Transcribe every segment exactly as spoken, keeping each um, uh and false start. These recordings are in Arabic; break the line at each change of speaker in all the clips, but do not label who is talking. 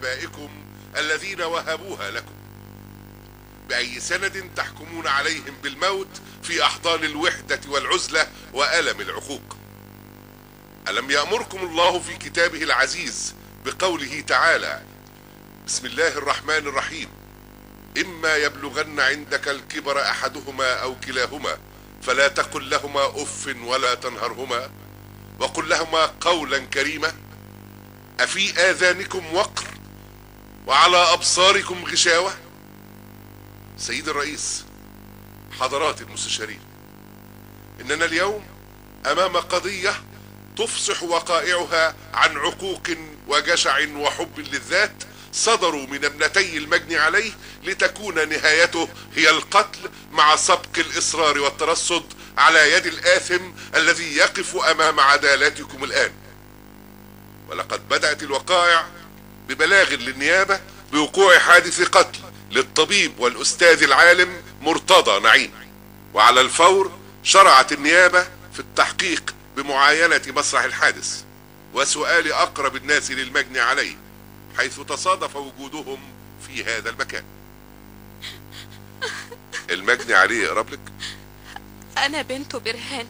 آبائكم الذين وهبوها لكم؟ بأي سند تحكمون عليهم بالموت في أحضان الوحدة والعزلة وألم العقوق؟ ألم يأمركم الله في كتابه العزيز بقوله تعالى: بسم الله الرحمن الرحيم، إما يبلغن عندك الكبر أحدهما أو كلاهما فلا تقل لهما أف ولا تنهرهما وقل لهما قولا كريما؟ أفي آذانكم وقر وعلى أبصاركم غشاوة؟ سيد الرئيس، حضرات المستشارين، إننا اليوم أمام قضية تفصح وقائعها عن عقوق وجشع وحب للذات صدروا من ابنتي المجني عليه، لتكون نهايته هي القتل مع سبق الإصرار والترصد على يد الآثم الذي يقف أمام عدالتكم الآن. ولقد بدأت الوقائع ببلاغ للنيابة بوقوع حادث قتل للطبيب والأستاذ العالم مرتضى نعيم، وعلى الفور شرعت النيابة في التحقيق بمعاينة مسرح الحادث وسؤال أقرب الناس للمجني عليه، حيث تصادف وجودهم في هذا المكان. المجني عليه يقرب لك؟
أنا بنته برهان.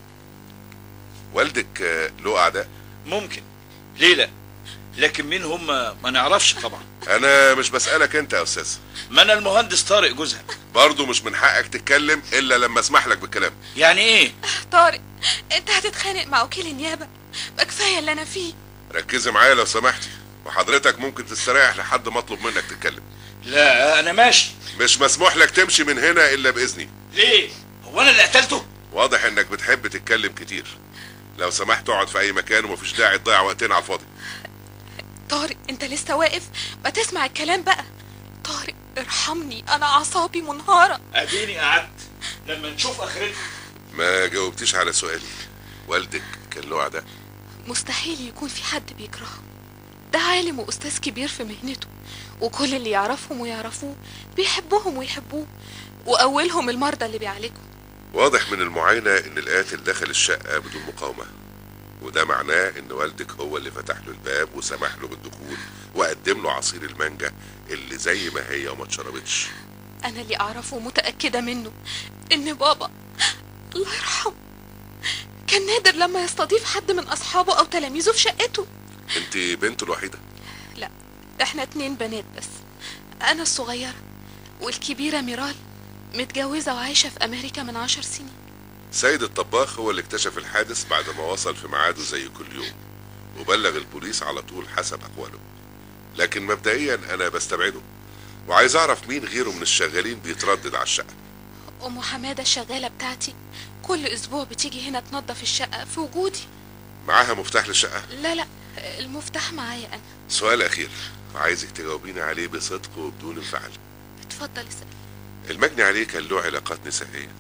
والدك له أعداء؟
ممكن، ليه لا؟ لكن مين هم ما نعرفش طبعا.
أنا مش بسألك أنت يا أستاذ،
ما أنا المهندس طارق جوزها.
برضه مش من حقك تتكلم إلا لما أسمح لك بالكلام.
يعني إيه؟
طارق، أنت هتتخانق مع وكيل النيابة؟ ما كفاية اللي أنا فيه.
ركزي معايا لو سمحتي، وحضرتك ممكن تستريح لحد ما أطلب منك تتكلم.
لا أنا ماشي.
مش مسموح لك تمشي من هنا إلا بإذني.
ليه؟ هو أنا اللي قتلته؟
واضح إنك بتحب تتكلم كتير. لو سمحت اقعد في أي مكان ومفيش داعي تضيع وقتنا على الفاضي.
طارق، أنت لسه واقف؟ ما تسمع الكلام بقى. طارق ارحمني، أنا أعصابي منهارة.
أديني قعدت لما نشوف آخرتها.
ما جاوبتيش على سؤالي، والدك كان له أعداء؟
مستحيل يكون في حد بيكرهه، ده عالم وأستاذ كبير في مهنته، وكل اللي يعرفهم ويعرفوه بيحبوهم ويحبوه، وأولهم المرضى اللي بيعالجهم.
واضح من المعاينة إن القاتل دخل الشقة بدون مقاومة، وده معناه إن والدك هو اللي فتح له الباب وسمح له بالدخول وقدم له عصير المانجا اللي زي ما هي وما اتشربتش.
أنا اللي أعرفه متأكدة منه إن بابا الله يرحمه كان نادر لما يستضيف حد من أصحابه أو تلاميذه في شقته.
أنت بنته الوحيدة؟
لا، إحنا اتنين بنات بس، أنا الصغيرة والكبيرة ميرال متجوزة وعايشة في أمريكا من عشر سنين.
سيد الطباخ هو اللي اكتشف الحادث بعد ما وصل في ميعاده زي كل يوم، وبلغ البوليس على طول حسب أقواله، لكن مبدئيا أنا بستبعده، وعايز أعرف مين غيره من الشغالين بيتردد على الشقة.
أم حمادة الشغالة بتاعتي كل أسبوع بتيجي هنا تنظف الشقة في وجودي.
معاها مفتاح للشقة؟
لا لا، المفتاح معايا أنا.
سؤال أخير وعايزك تجاوبيني عليه بصدق وبدون انفعال.
اتفضل اسأل.
المجني عليه كان له علاقات نسائية؟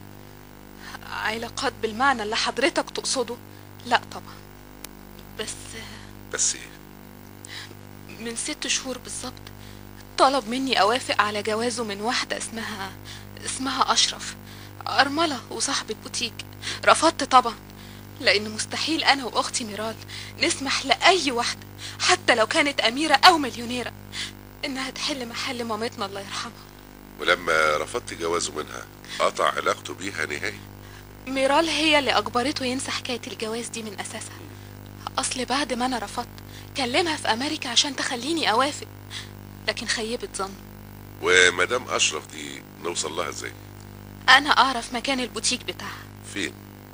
علاقات بالمعنى اللي حضرتك تقصده؟ لا طبعا، بس
بس ايه؟
من ست شهور بالظبط طلب مني أوافق على جوازه من واحدة اسمها اسمها أشرف، أرملة وصاحبة بوتيك. رفضت طبعا، لأن مستحيل أنا وأختي ميرال نسمح لأي واحدة حتى لو كانت أميرة أو مليونيرة إنها تحل محل مامتنا الله يرحمها.
ولما رفضت جوازه منها قطع علاقته بيها نهائي؟
ميرال هي اللي أجبرته ينسى حكاية الجواز دي من أساسها. أصل بعد ما أنا رفضت كلمها في أمريكا عشان تخليني أوافق، لكن خيبت ظن.
ومدام أشرف دي نوصل لها ازاي؟
أنا أعرف مكان البوتيك بتاعها.
فين؟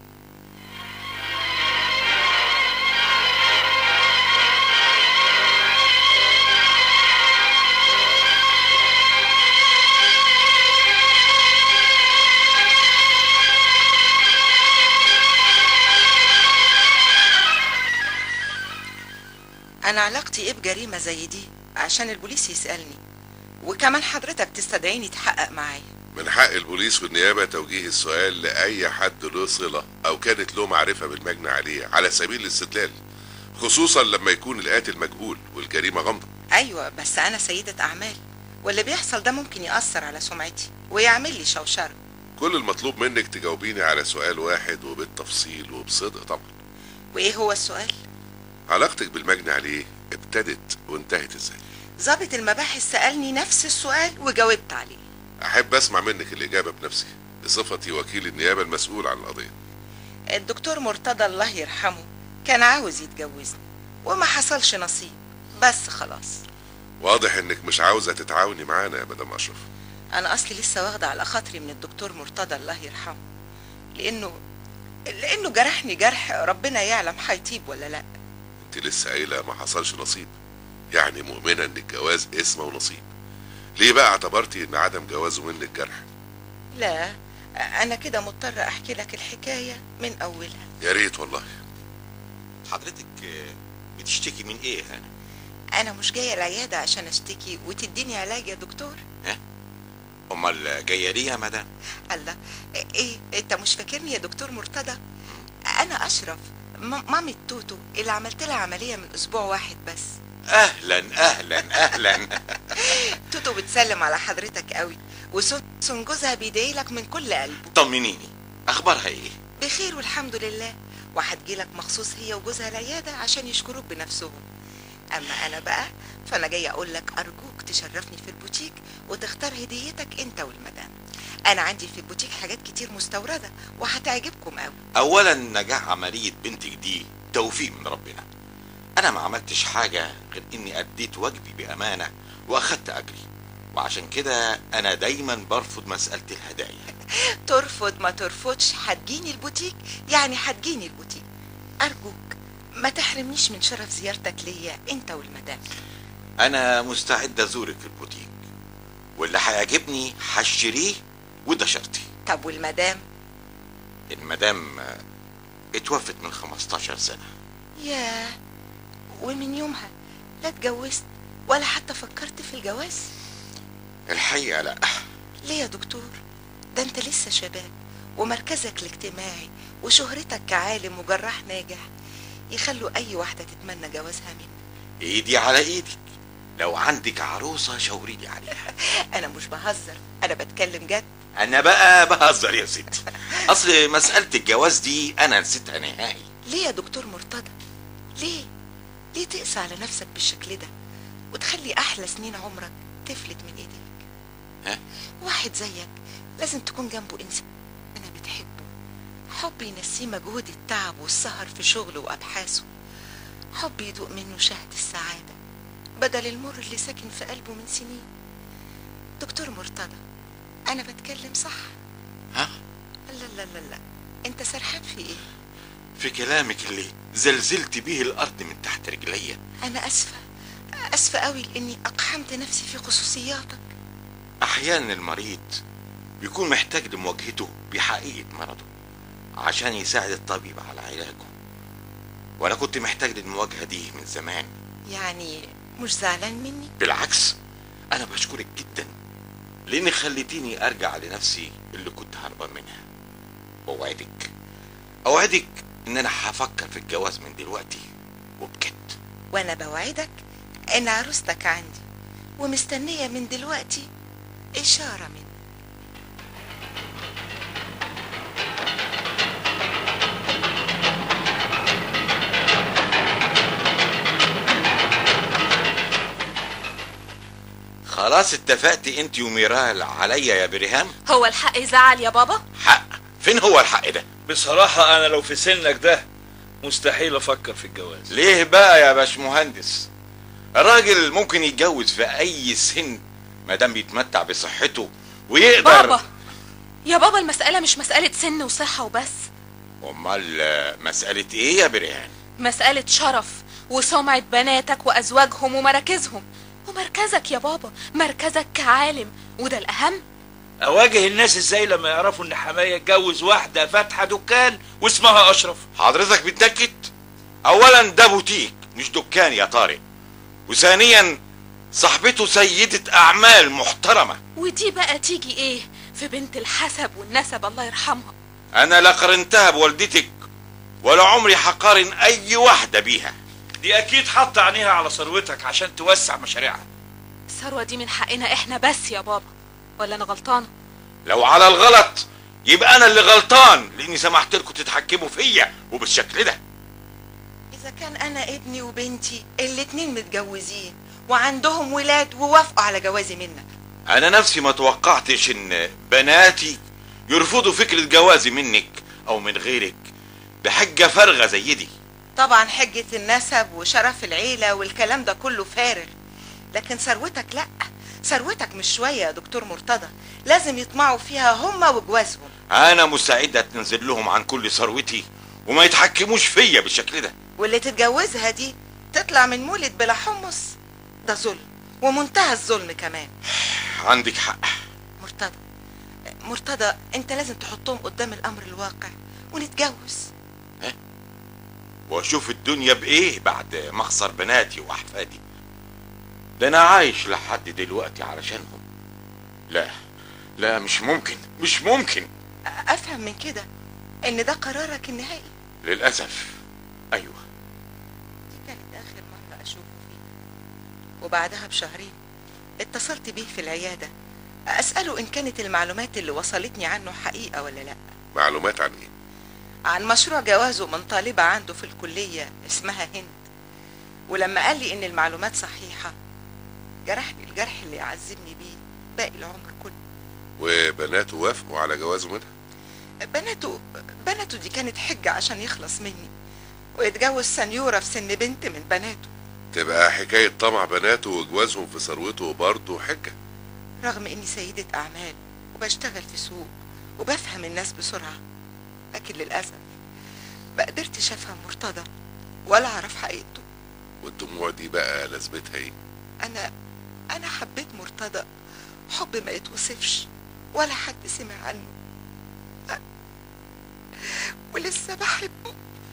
أنا علاقتي إيه بجريمة زي دي عشان البوليس يسألني، وكمان حضرتك تستدعيني تحقق معايا؟
من حق البوليس والنيابة توجيه السؤال لأي حد له صلة أو كانت له معرفة بالمجني عليه على سبيل الاستدلال، خصوصا لما يكون القاتل مجهول والجريمة غامضة.
أيوة، بس أنا سيدة أعمال، واللي بيحصل ده ممكن يأثر على سمعتي ويعمل لي شوشرة.
كل المطلوب منك تجاوبيني على سؤال واحد وبالتفصيل وبصدق طبعا.
وإيه هو السؤال؟
علاقتك بالمجني عليه ابتدت وانتهت ازاي؟
ضابط المباحث سألني نفس السؤال وجاوبت عليه.
احب اسمع منك الاجابة بنفسي بصفتي وكيل النيابة المسؤول عن القضية.
الدكتور مرتضى الله يرحمه كان عاوز يتجوزني وما حصلش نصيب، بس خلاص.
واضح انك مش عاوزة تتعاوني معانا يا مدام اشرف.
انا اصلي لسه واخدة على خاطري من الدكتور مرتضى الله يرحمه، لانه لانه جرحني جرح ربنا يعلم هيطيب ولا لا.
انت لسه قايلة ما حصلش نصيب، يعني مؤمنة ان الجواز اسمه ونصيب. ليه بقى اعتبرتي ان عدم جوازه منك جرح؟
لا، انا كده مضطرة احكي لك الحكاية من اولها.
يا ريت والله.
حضرتك بتشتكي من ايه يا هانم؟
انا مش جاية العيادة عشان اشتكي وتديني علاج يا دكتور.
ها؟ امال جايه ليه يا مدام؟
الله، ايه انت مش فاكرني يا دكتور مرتضى؟ انا اشرف، مامة توتو اللي عملت لها عملية من اسبوع واحد بس.
اهلا اهلا اهلا.
توتو بتسلم على حضرتك قوي، وسون جوزها بيدعي لك من كل قلبه.
طمنيني، اخبارها ايه؟
بخير والحمد لله، وهتجيلك مخصوص هي وجوزها العيادة عشان يشكروك بنفسهم. اما انا بقى فانا جاي اقول لك ارجوك تشرفني في البوتيك وتختار هديتك انت والمدام. انا عندي في البوتيك حاجات كتير مستوردة وهتعجبكم قوي.
اولا نجاح عملية بنتك دي توفيق من ربنا. انا ما عملتش حاجة غير اني اديت واجبي بامانة واخدت اجري، وعشان كده انا دايما برفض مسألة الهدايا.
ترفض ما ترفضش هتجيني البوتيك، يعني هتجيني البوتيك. ارجوك ما تحرمنيش من شرف زيارتك ليا انت والمدام.
انا مستعد ازورك في البوتيك، واللي هيعجبني هشتريه، وده شرطي.
طب والمدام؟
المدام اتوفت من خمستاشر سنة.
ياه، ومن يومها لا اتجوزت ولا حتى فكرت في الجواز؟
الحقيقة لا.
ليه يا دكتور؟ ده انت لسه شباب، ومركزك الاجتماعي وشهرتك كعالم وجراح ناجح يخلوا اي واحدة تتمنى جوازها منك.
ايدي على ايدك، لو عندك عروسة شاوريلي عليها.
انا مش بهزر، انا بتكلم جد.
انا بقى بهزر يا ستي. اصل مسألة الجواز دي انا نسيتها نهائي.
ليه يا دكتور مرتضى؟ ليه؟ ليه تقسى على نفسك بالشكل ده وتخلي احلى سنين عمرك تفلت من ايديك؟
ها؟
واحد زيك لازم تكون جنبه انسان انا بتحبه، حب ينسيه مجهود التعب والسهر في شغله وابحاثه، حب يدوق منه شهد السعادة بدل المر اللي ساكن في قلبه من سنين. دكتور مرتضى، انا بتكلم صح؟
ها؟
لا لا لا لا، انت سرحان في ايه؟
في كلامك اللي زلزلت بيه الارض من تحت رجليا.
انا اسفة، اسفة قوي لاني اقحمت نفسي في خصوصياتك.
احيانا المريض بيكون محتاج لمواجهته بحقيقة مرضه عشان يساعد الطبيب على علاجه، وانا كنت محتاج للمواجهة دي من زمان.
يعني مش زعلان مني؟
بالعكس، انا بشكرك جدا لانك خليتيني ارجع لنفسي اللي كنت هربان منها. اوعدك اوعدك ان انا هفكر في الجواز من دلوقتي وبجد.
وانا بوعدك ان عروستك عندي ومستنية من دلوقتي اشارة منك.
خلاص اتفقت انت وميرال عليا يا بريهام؟
هو الحق يزعل يا بابا؟
حق؟ فين هو الحق ده؟
بصراحة انا لو في سنك ده مستحيل افكر في الجواز.
ليه بقى يا باشمهندس؟ الراجل ممكن يتجوز في اي سن ما دام بيتمتع بصحته ويقدر.
بابا يا بابا، المسألة مش مسألة سن وصحة وبس.
امال مسألة ايه يا بريهان؟
مسألة شرف وسمعة بناتك وازواجهم ومراكزهم، ومركزك يا بابا، مركزك كعالم، وده الاهم.
اواجه الناس ازاي لما يعرفوا ان حماية اتجوز واحدة فاتحة دكان واسمها اشرف؟
حضرتك بتنكت؟ اولا ده بوتيك مش دكان يا طارق، وثانيا صاحبته سيدة اعمال محترمة.
ودي بقى تيجي ايه في بنت الحسب والنسب الله يرحمها؟
انا لا قارنتها بوالدتك ولا عمري هقارن اي واحدة بيها.
دي اكيد حاطة عينيها على ثروتك عشان توسع مشاريعها.
الثروة دي من حقنا احنا بس يا بابا، ولا انا غلطانة؟
لو على الغلط يبقى انا اللي غلطان لاني سمحت لكم تتحكموا فيا وبالشكل ده.
اذا كان انا ابني وبنتي الاتنين متجوزين وعندهم ولاد ووافقوا على جوازي منك.
انا نفسي ما توقعتش ان بناتي يرفضوا فكرة جوازي منك او من غيرك بحجة فارغة زي دي.
طبعا حجة النسب وشرف العيلة والكلام ده كله فارغ، لكن ثروتك لأ، ثروتك مش شوية يا دكتور مرتضى، لازم يطمعوا فيها هما وجوازهم.
انا مستعد اتنزل لهم عن كل ثروتي وما يتحكموش فيا بالشكل ده.
واللي تتجوزها دي تطلع من مولد بلا حمص، ده ظلم ومنتهى الظلم كمان.
عندك حق.
مرتضى مرتضى انت لازم تحطهم قدام الامر الواقع ونتجوز.
ها؟ واشوف الدنيا بايه بعد ما اخسر بناتي واحفادي؟ ده انا عايش لحد دلوقتي علشانهم. لا لا مش ممكن مش ممكن.
افهم من كده ان ده قرارك النهائي؟
للاسف ايوه.
دي كانت اخر مرة اشوفه فيه، وبعدها بشهرين اتصلت بيه في العيادة اسأله ان كانت المعلومات اللي وصلتني عنه حقيقة ولا لا.
معلومات عن ايه؟
عن مشروع جوازه من طالبة عنده في الكلية اسمها هند، ولما قال لي ان المعلومات صحيحة جرحني الجرح اللي يعذبني بيه باقي العمر كله.
وبناته وافقوا على جوازه منها؟
بناته بناته دي كانت حجة عشان يخلص مني ويتجوز سنيورة في سن بنت من بناته.
تبقى حكاية طمع بناته وجوازهم في ثروته برضه حجة.
رغم اني سيدة اعمال وبشتغل في سوق وبفهم الناس بسرعة، لكن للأسف ما قدرتش افهم مرتضى ولا اعرف حقيقته.
والدموع دي بقى لازمتها ايه؟
انا انا حبيت مرتضى حب ما يتوصفش ولا حد سمع عنه، ولسه بحبه.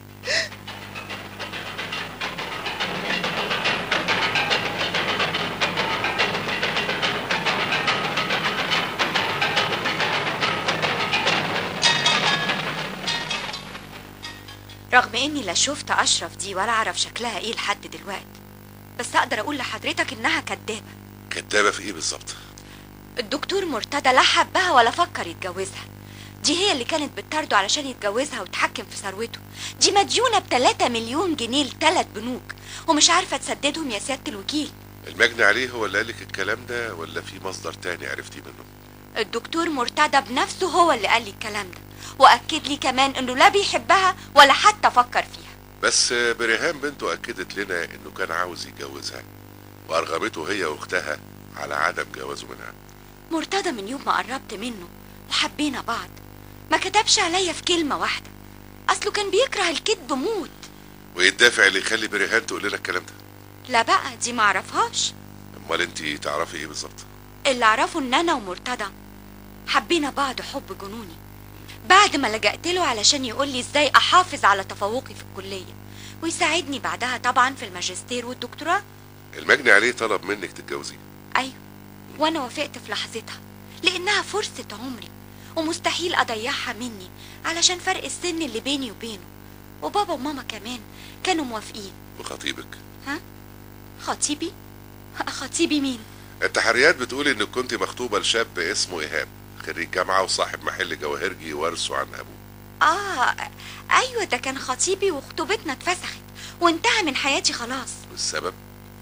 رغم اني لا شفت اشرف دي ولا اعرف شكلها ايه لحد دلوقتي، بس اقدر اقول لحضرتك انها كدابة.
كدابة في ايه بالظبط؟
الدكتور مرتضى لا حبها ولا فكر يتجوزها، دي هي اللي كانت بتطارده علشان يتجوزها وتحكم في ثروته. دي مديونة بتلاتة مليون جنيه لتلات بنوك ومش عارفة تسددهم يا سيادة الوكيل.
المجني عليه هو اللي قالك الكلام ده ولا في مصدر تاني عرفتي منه؟
الدكتور مرتضى بنفسه هو اللي قال لي الكلام ده، واكد لي كمان انه لا بيحبها ولا حتى فكر فيها.
بس بريهام بنته اكدت لنا انه كان عاوز يتجوزها وارغمته هي واختها على عدم جوازه منها.
مرتضى من يوم ما قربت منه وحبينا بعض ما كتبش عليا في كلمة واحدة، اصله كان بيكره الكذب موت.
وايه الدافع اللي يخلي بريهام تقول لنا الكلام ده؟
لا بقى دي معرفهاش.
امال انتي تعرفي ايه بالظبط؟
اللي اعرفه ان انا ومرتضى حبينا بعض حب جنوني بعد ما لجأت له علشان يقول لي ازاي احافظ على تفوقي في الكلية ويساعدني بعدها طبعا في الماجستير والدكتوراه.
المجني عليه طلب منك تتجوزيه؟
ايوه، وانا وافقت في لحظتها لانها فرصة عمري ومستحيل اضيعها مني علشان فرق السن اللي بيني وبينه، وبابا وماما كمان كانوا موافقين.
وخطيبك؟
ها؟ خطيبي؟ خطيبي مين؟
التحريات بتقول انك كنت مخطوبة لشاب اسمه ايهاب، خريج جامعة وصاحب محل جواهرجي وارثه عن ابوه.
اه ايوه، ده كان خطيبي وخطوبتنا اتفسخت وانتهى من حياتي خلاص.
والسبب؟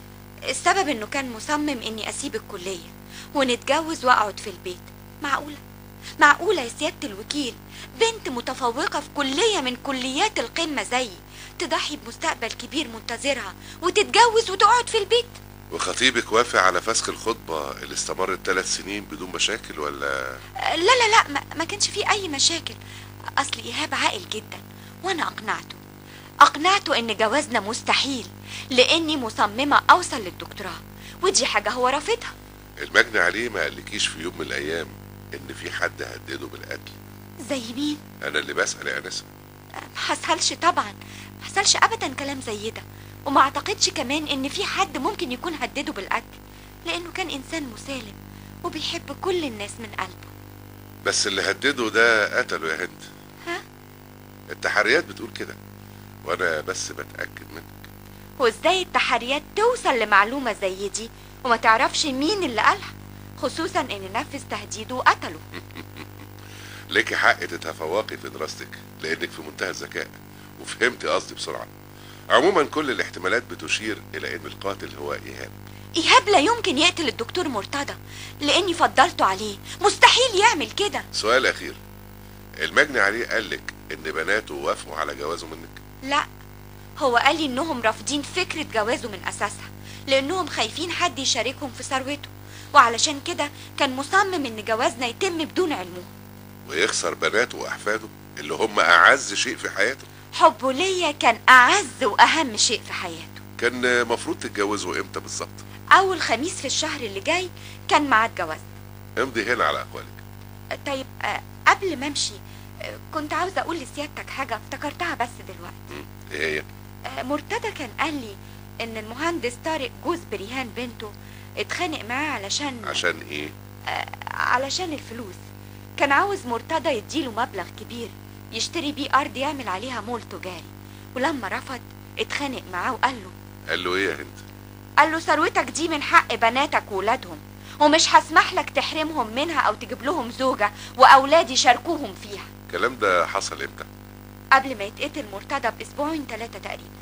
السبب انه كان مصمم اني اسيب الكلية ونتجوز واقعد في البيت. معقولة؟ معقولة يا سيادة الوكيل بنت متفوقة في كلية من كليات القمة زيي تضحي بمستقبل كبير منتظرها وتتجوز وتقعد في البيت؟
وخطيبك وافق على فسخ الخطبة اللي استمرت ثلاث سنين بدون مشاكل ولا؟
لا لا لا ما, ما كانش فيه اي مشاكل. اصل ايهاب عاقل جدا وانا اقنعته اقنعته ان جوازنا مستحيل لاني مصممة اوصل للدكتوراه، ودي حاجة هو رافضها.
المجني عليه ما قالكيش في يوم من الايام ان في حد هدده بالقتل؟
زي مين؟
انا اللي بسأل يا انسة.
ما حصلش طبعا، ما حصلش ابدا كلام زي ده، وما اعتقدش كمان ان في حد ممكن يكون هدده بالقتل لانه كان انسان مسالم وبيحب كل الناس من قلبه.
بس اللي هدده ده قتله يا هند.
ها؟
التحريات بتقول كده وانا بس بتأكد منك.
وازاي التحريات توصل لمعلومة زي دي وما تعرفش مين اللي قالها، خصوصا ان نفذ تهديده وقتله؟
ليكي حق تتفوقي في دراستك لانك في منتهى الذكاء وفهمتي قصدي بسرعة. عموما كل الاحتمالات بتشير الى ان القاتل هو ايهاب.
ايهاب لا يمكن يقتل الدكتور مرتضى لاني فضلته عليه، مستحيل يعمل كده.
سؤال اخير، المجني عليه قالك ان بناته وافقوا على جوازه منك؟
لا، هو قال لي انهم رافضين فكرة جوازه من اساسها لانهم خايفين حد يشاركهم في ثروته، وعلشان كده كان مصمم ان جوازنا يتم بدون علمه
ويخسر بناته واحفاده اللي هم اعز شيء في حياته.
حبه ليا كان اعز واهم شيء في حياته.
كان مفروض تتجوزوا امتى بالظبط؟
اول خميس في الشهر اللي جاي كان ميعاد جوازنا.
امضي هنا على اقوالك.
طيب آه، قبل ما امشي آه، كنت عاوزه اقول لسيادتك حاجه افتكرتها بس دلوقتي.
مم. ايه هي؟
آه، مرتضى كان قال لي ان المهندس طارق جوز بريهان بنته اتخانق معاه علشان
عشان ايه؟
آه، علشان الفلوس. كان عاوز مرتضى يديله مبلغ كبير يشتري بيه ارض يعمل عليها مول تجاري، ولما رفض اتخانق معاه وقال له
قال له ايه يا هند؟
قال له ثروتك دي من حق بناتك وولادهم، ومش هسمح لك تحرمهم منها او تجيب لهم زوجة واولاد يشاركوهم فيها.
الكلام ده حصل امتى؟
قبل ما يتقتل مرتضى باسبوعين ثلاثة تقريبا.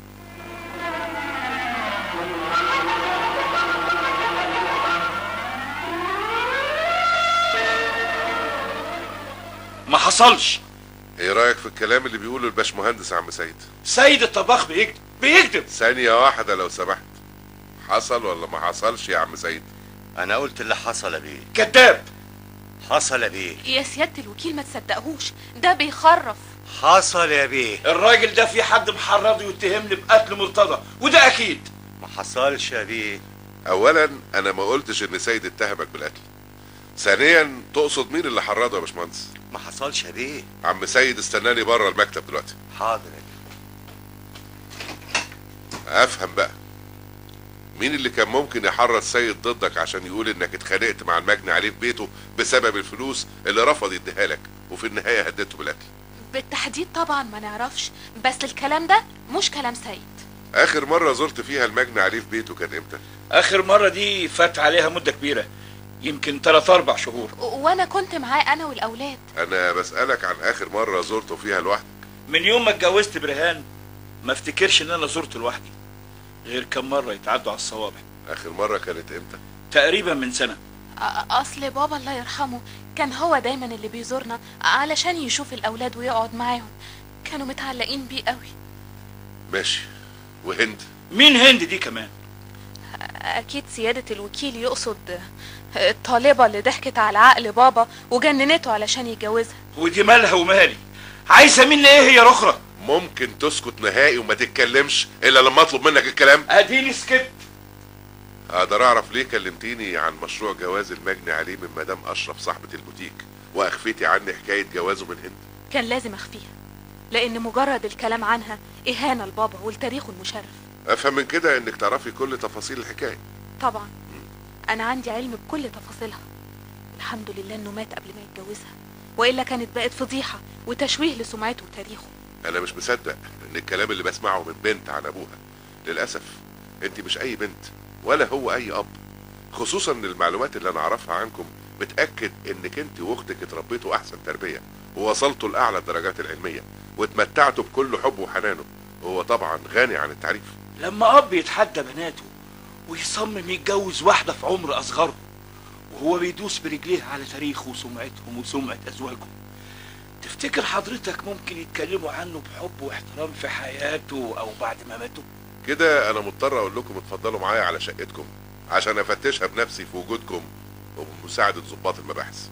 ما حصلش.
ايه رايك في الكلام اللي بيقوله الباشمهندس عم سيد؟
سيد الطباخ بيكذب بيكذب.
ثانية واحدة لو سمحت، حصل ولا ما حصلش يا عم سيد؟
انا قلت اللي حصل بيه.
كذاب.
حصل بيه.
يا سيادة الوكيل ما تصدقهوش، ده بيخرف.
حصل يا بيه.
الراجل ده في حد محرضه يتهمني بقتل مرتضى، وده اكيد.
ما حصلش يا بيه.
اولا انا ما قلتش ان سيد اتهمك بالقتل. ثانيا تقصد مين اللي حرضه يا باشمهندس؟
ما حصلش يا بيه.
عم سيد استناني بره المكتب دلوقتي.
حاضر يا بيه.
افهم بقى، مين اللي كان ممكن يحرض سيد ضدك عشان يقول انك اتخانقت مع المجني عليه في بيته بسبب الفلوس اللي رفض يديها لك وفي النهايه هددته بالقتل؟
بالتحديد طبعا ما نعرفش، بس الكلام ده مش كلام سيد.
اخر مره زرت فيها المجني عليه في بيته كان امتى؟
اخر مرة دي فات عليها مدة كبيرة، يمكن ثلاث اربع شهور.
و- وانا كنت معاه انا والاولاد.
انا بسالك عن اخر مره زرته فيها لوحدك.
من يوم ما اتجوزت برهان ما افتكرش ان انا زرت لوحدي غير كم مرة يتعدوا على الصوابع.
اخر مره كانت امتى؟
تقريبا من سنة.
أ- اصل بابا الله يرحمه كان هو دايما اللي بيزورنا علشان يشوف الاولاد ويقعد معاهم، كانوا متعلقين بيه قوي.
ماشي. وهند؟
مين هند دي كمان؟
اكيد سيادة الوكيل يقصد الطالبة اللي ضحكت على عقل بابا وجننته علشان يتجوزها.
ودي مالها ومالي؟ عايزة مني ايه هي رخرة؟
ممكن تسكت نهائي وما تتكلمش الا لما اطلب منك الكلام؟
اديني سكت.
اقدر اعرف ليه كلمتيني عن مشروع جواز المجني عليه من مدام اشرف صاحبة البوتيك واخفيتي عني حكاية جوازه من هند؟
كان لازم اخفيها لان مجرد الكلام عنها اهانة لبابا ولتاريخه المشرف.
افهم من كده انك تعرفي كل تفاصيل الحكاية.
طبعا انا عندي علم بكل تفاصيلها. الحمد لله انه مات قبل ما يتجوزها، والا كانت بقت فضيحة وتشويه لسمعته وتاريخه.
انا مش مصدق ان الكلام اللي بسمعه من بنت عن ابوها. للاسف انت مش اي بنت ولا هو اي اب، خصوصا ان المعلومات اللي انا اعرفها عنكم بتاكد انك انت واختك اتربيتوا احسن تربيه ووصلتوا لاعلى الدرجات العلميه واتمتعتوا بكل حب وحنانه، وهو طبعا غني عن التعريف.
لما اب يتحدى بناته ويصمم يتجوز واحدة في عمر اصغرهم وهو بيدوس برجليه على تاريخه وسمعتهم وسمعة ازواجهم، تفتكر حضرتك ممكن يتكلموا عنه بحب واحترام في حياته او بعد ما ماتوا؟
كده انا مضطر اقول لكم اتفضلوا معايا على شقتكم عشان افتشها بنفسي في وجودكم وبمساعدة ضباط المباحث.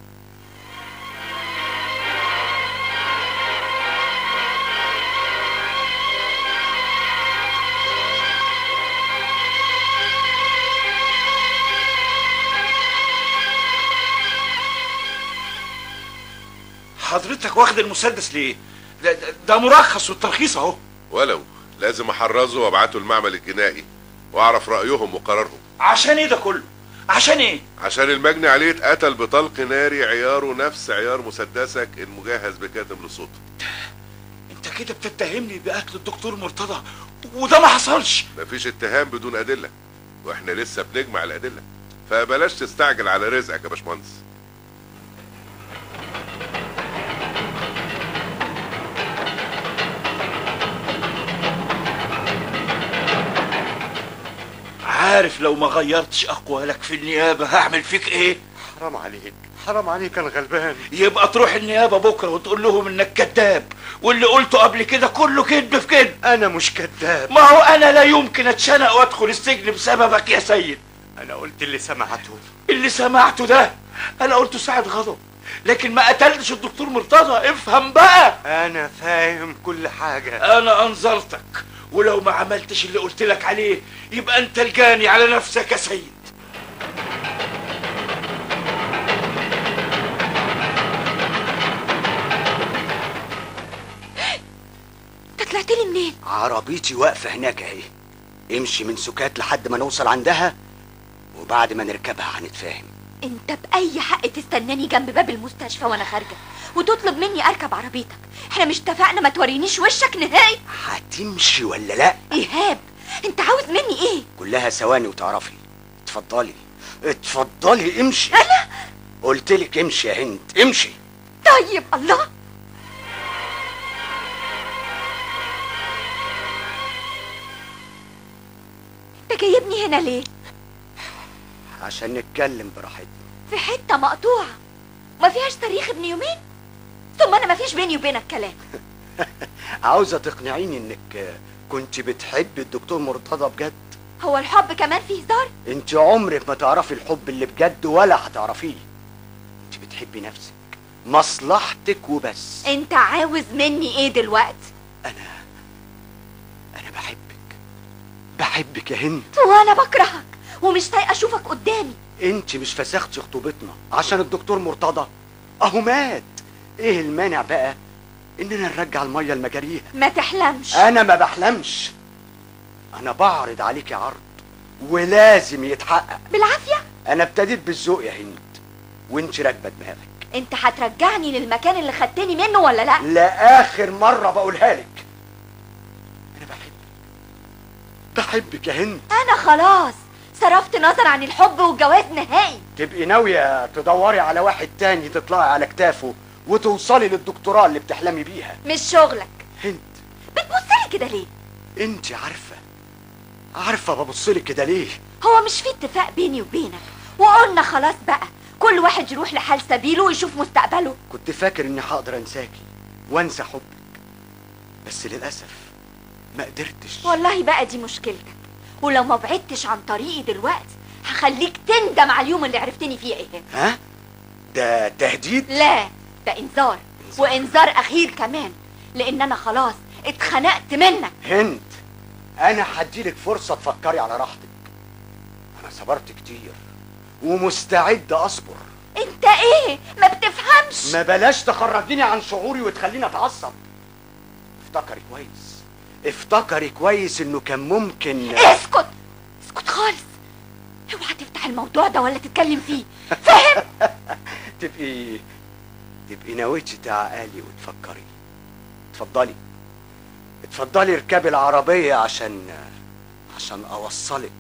حضرتك واخد المسدس ليه؟ ده, ده, ده مرخص والترخيص اهو.
ولو لازم احرزه وابعته المعمل الجنائي واعرف رايهم وقرارهم.
عشان ايه ده كله؟ عشان ايه؟
عشان المجني عليه اتقتل بطلق ناري عياره نفس عيار مسدسك المجهز بكاتم للصوت.
انت كده بتتهمني بقتل الدكتور مرتضى وده ما حصلش.
مفيش اتهام بدون ادله، واحنا لسه بنجمع الادله، فبلاش تستعجل على رزقك يا باشمهندس.
عارف لو ما غيرتش اقوالك في النيابه هعمل فيك ايه؟
حرام عليك، حرام عليك، انا غلبان.
يبقى تروح النيابه بكره وتقول لهم انك كذاب، واللي قلته قبل كده كله كذب في كذب.
انا مش كذاب.
ما هو انا لا يمكن اتشنق وادخل السجن بسببك يا سيد.
انا قلت اللي سمعته.
اللي سمعته ده انا قلته ساعة غضب، لكن ما قتلتش الدكتور مرتضى. افهم بقى.
انا فاهم كل حاجه.
انا انظرتك، ولو ما عملتش اللي قلت لك عليه يبقى انت الجاني على نفسك يا سيد.
انت طلعت لي منين؟
عربيتي واقفة هناك اهي. امشي من سكات لحد ما نوصل عندها، وبعد ما نركبها هنتفاهم.
انت بأي حق تستناني جنب باب المستشفى وانا خارجة وتطلب مني اركب عربيتك؟ احنا مش اتفقنا ما تورينيش وشك نهائي؟
هتمشي ولا لا؟
ايهاب، انت عاوز مني ايه؟
كلها ثواني وتعرفي. اتفضلي اتفضلي امشي.
انا
قلتلك امشي يا هند، امشي.
طيب. الله، انت جايبني هنا ليه؟
عشان نتكلم براحتنا
في حتة مقطوعة ما فيهاش تاريخ ابن يومين، ثم انا ما فيش بيني وبينك كلام.
عاوزة تقنعيني انك كنت بتحبي الدكتور مرتضى بجد؟
هو الحب كمان فيه هزار؟
انت عمرك ما تعرفي الحب اللي بجد ولا هتعرفيه. انت بتحبي نفسك، مصلحتك وبس.
انت عاوز مني ايه دلوقتي؟
انا انا بحبك، بحبك يا هند.
وانا بكرهك ومش طايقه اشوفك قدامي.
انت مش فسختي خطوبتنا عشان الدكتور مرتضى؟ اهو مات. ايه المانع بقى اننا نرجع الميه لمجاريها؟
ما تحلمش.
انا ما بحلمش، انا بعرض عليكي عرض ولازم يتحقق
بالعافيه.
انا ابتديت بالذوق يا هند، وانت راكبه دماغك.
انت هترجعني للمكان اللي خدتني منه ولا لا؟
لاخر مره بقولها لك، انا بحبك، بحبك يا هند.
انا خلاص صرفت نظر عن الحب والجواز نهائي.
تبقي ناويه تدوري على واحد تاني تطلعي على كتافه وتوصلي للدكتوراه اللي بتحلمي بيها.
مش شغلك.
هند،
بتبصلي كده ليه؟
انت عارفه عارفه ببصلك كده ليه؟
هو مش في اتفاق بيني وبينك وقلنا خلاص بقى كل واحد يروح لحال سبيله ويشوف مستقبله؟
كنت فاكر اني هقدر انساكي وانسى حبك، بس للاسف ما قدرتش.
والله بقى دي مشكلتك، ولو ما بعدتش عن طريقي دلوقتي هخليك تندم على اليوم اللي عرفتني فيه. ايه
ها؟ ده تهديد؟
لا، ده انذار، وانذار اخير كمان، لان انا خلاص اتخنقت منك.
هند، انا هديلك فرصه تفكري على راحتك. انا صبرت كتير ومستعد اصبر.
انت ايه ما بتفهمش؟
ما بلاش تخرجيني عن شعوري وتخليني اتعصب. افتكري كويس، افتكري كويس انه كان ممكن.
اسكت اسكت خالص، اوعى تفتح الموضوع ده ولا تتكلم فيه، فاهم؟
تبقي تبقي نويتي تعقلي وتفكري. اتفضلي اتفضلي اركبي العربيه عشان عشان اوصلك.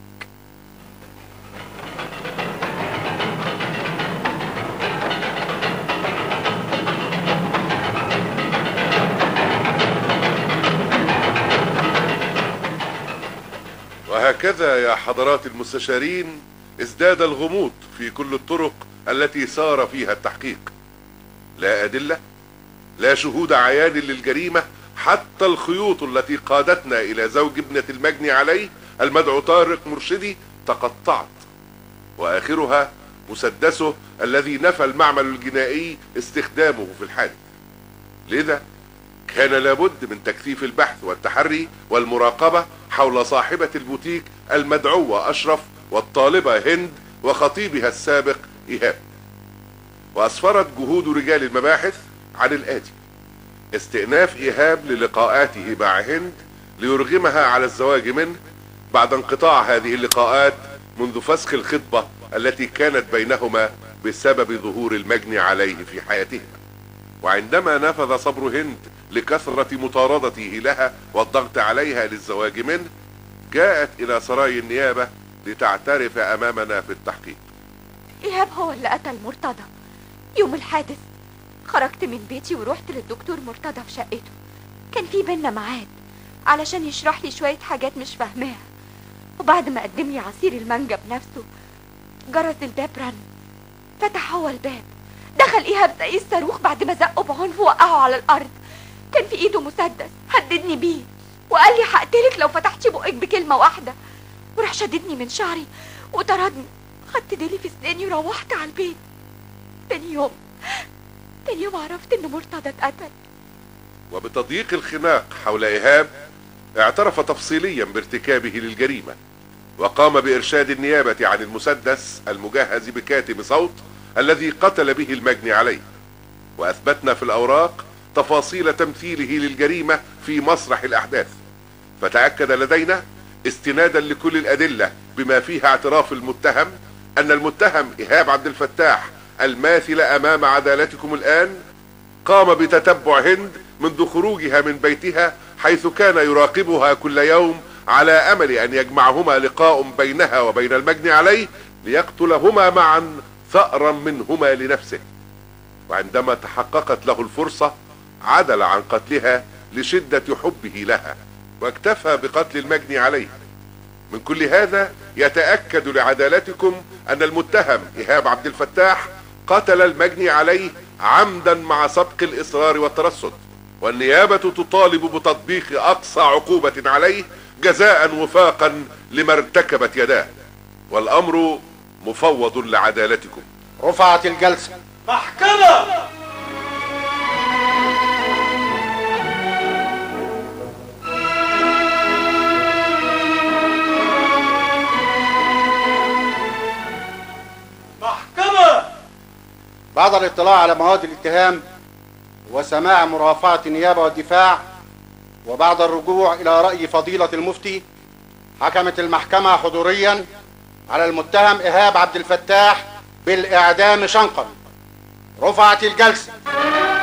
وهكذا يا حضرات المستشارين ازداد الغموض في كل الطرق التي سار فيها التحقيق. لا أدلة، لا شهود عيان للجريمة، حتى الخيوط التي قادتنا إلى زوج ابنة المجني عليه المدعو طارق مرشدي تقطعت، وآخرها مسدسه الذي نفى المعمل الجنائي استخدامه في الحادث. لذا كان لابد من تكثيف البحث والتحري والمراقبة حول صاحبة البوتيك المدعوة أشرف والطالبة هند وخطيبها السابق إيهاب. وأسفرت جهود رجال المباحث عن الآتي: استئناف إيهاب للقاءاته مع هند ليرغمها على الزواج منه بعد انقطاع هذه اللقاءات منذ فسخ الخطبة التي كانت بينهما بسبب ظهور المجني عليه في حياتهما. وعندما نفذ صبر هند لكثرة مطاردته لها والضغط عليها للزواج منه، جاءت إلى سراي النيابة لتعترف أمامنا في التحقيق.
إيهاب هو اللي قتل مرتضى يوم الحادث. خرجت من بيتي ورحت للدكتور مرتضى في شقته، كان في بينا ميعاد علشان يشرح لي شوية حاجات مش فاهماها، وبعد ما قدم لي عصير المانجا بنفسه جرس الباب رن. فتح هو الباب، دخل ايهاب زي الصاروخ بعد ما زقه بعنف ووقعه على الارض. كان في ايده مسدس هددني بيه وقال لي هقتلك لو فتحتي بقك بكلمه واحده، وراح شددني من شعري وطردني. خدت ديلي في سناني وروحت على البيت. تاني يوم تاني يوم عرفت ان مرتضى اتقتل.
وبتضييق الخناق حول إيهاب اعترف تفصيليا بارتكابه للجريمة، وقام بإرشاد النيابة عن المسدس المجهز بكاتم صوت الذي قتل به المجني عليه. وأثبتنا في الأوراق تفاصيل تمثيله للجريمة في مسرح الأحداث، فتأكد لدينا استنادا لكل الأدلة بما فيها اعتراف المتهم أن المتهم إيهاب عبد الفتاح الماثل أمام عدالتكم الآن قام بتتبع هند منذ خروجها من بيتها، حيث كان يراقبها كل يوم على أمل أن يجمعهما لقاء بينها وبين المجني عليه ليقتلهما معا ثأرا منهما لنفسه. وعندما تحققت له الفرصة عدل عن قتلها لشدة حبه لها، واكتفى بقتل المجني عليه. من كل هذا يتأكد لعدالتكم أن المتهم إيهاب عبد الفتاح قتل المجني عليه عمدا مع سبق الإصرار والترصد، والنيابة تطالب بتطبيق أقصى عقوبة عليه جزاء وفاقا لما ارتكبت يداه، والأمر مفوض لعدالتكم.
رفعت الجلسة.
محكمة. محكمة.
بعد الاطلاع على مواد الاتهام وسماع مرافعة النيابة والدفاع، وبعد الرجوع إلى رأي فضيلة المفتي، حكمت المحكمة حضوريا على المتهم إيهاب عبد الفتاح بالإعدام شنقا. رفعت الجلسة.